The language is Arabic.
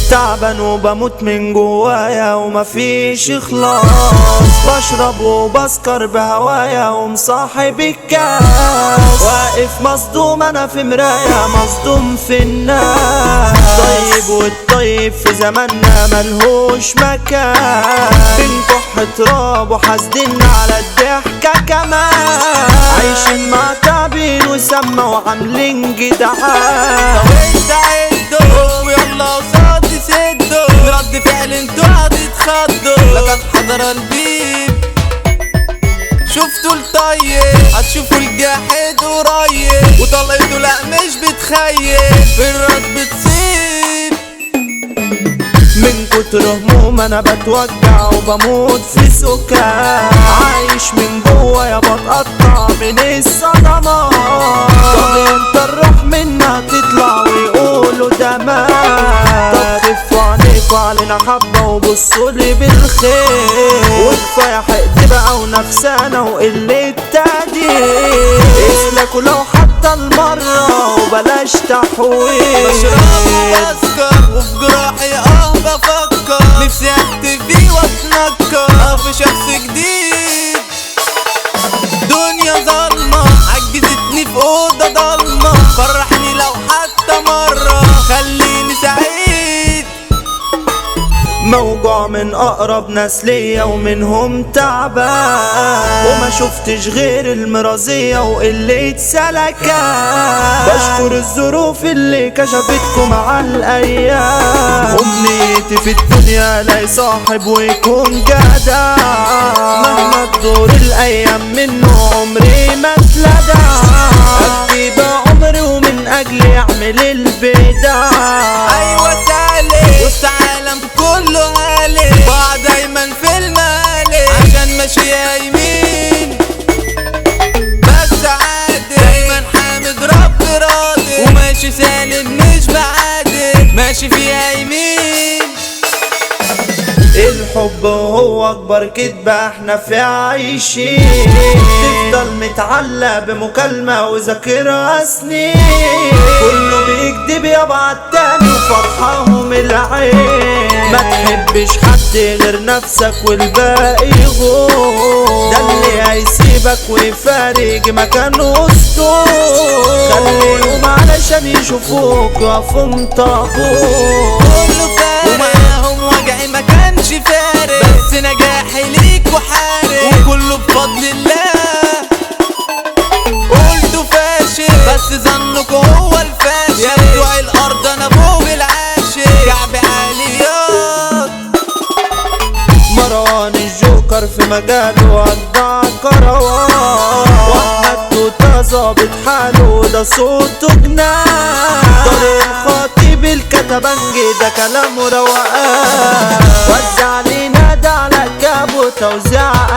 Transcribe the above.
تعبان وبموت من جوايا ومفيش اخلاص، بشرب وبسكر بهوايا ومصاحب الكاس، واقف مصدوم انا في مراية مصدوم في الناس. طيب والطيب في زماننا ملهوش مكان، بنكح تراب وحاسدين على الضحكة كمان، عايشين مع تعبين وسما وعاملين جدعان. وانت عدوا ويلا قصاد تسدوا، رد فعل انتوا هتتخضوا، لقد حضر البيب شفتوا الطيب هتشوفوا الجاحد قريب، وطلقته لا مش بتخيب الراس بتصيب. من كتر هموم انا بتوجع وبموت في سكان، عايش من جوايا بتقطع من الصدمات. طب امتى الروح منها تطلع ويقولوا ده مات؟ طب خفوا عليكوا علينا حبة وبصولي بالخير، وكفاية حقد بقى ونفسانا وقلة تقدير. اسلكوا لو حتى المرة وبلاش تحويل. بشرب وبسكر وفي جراحي بفكر، نفسي اختفي واتنكر في شخص جديد. دنيا ظلمة عجزتني في أوضة ضلمة، فرحني لو حتى مرة خليني سعيد. موجوع من اقرب ناس ليا ومنهم تعبان، وما شفتش غير المرازية وقلة سلكان. بشكر الظروف اللي كشفتكم على الايام، امنيتي في الدنيا الاقي صاحب ويكون جدع، مهما تدور الايام منه عمري ما اتلدع. ادي بعمري ومن اجلي اعمل البدع. ايوه سالي وسط عالم كله هالي، بقى دايما في المالي عشان ماشية يمين بس عادي، دايما حامد رب راضي وماشي سالم مش بعادي، ماشي فيها يمين. الحب هو اكبر كدبة احنا في عايشين، تفضل متعلق بمكالمة وذاكرها سنين، كله بيكدب يابا التاني وفرحهم العين. ما تحبش حد غير نفسك والباقي غور، ده اللي هيسيبك ويفارق مكانه اسطول. خليهم علشان يشوفوك يقفوا طابور، كله فارق وجعي ما كانش فارق، بس نجاحي ليك وحارق وكله بفضل الله. قلته فاشل بس ظنكوا هو الفاشل، يا بتوع الارض انا فوق العاشق كعب عاليات. مروان الجوكر في مجاله أجدع كروان، واحمد توتا ظابط حاله ده صوته جنان. طارق الخطيب الكتبنجي ده كلامه روقان، وزع لينا ده على كابو توزيع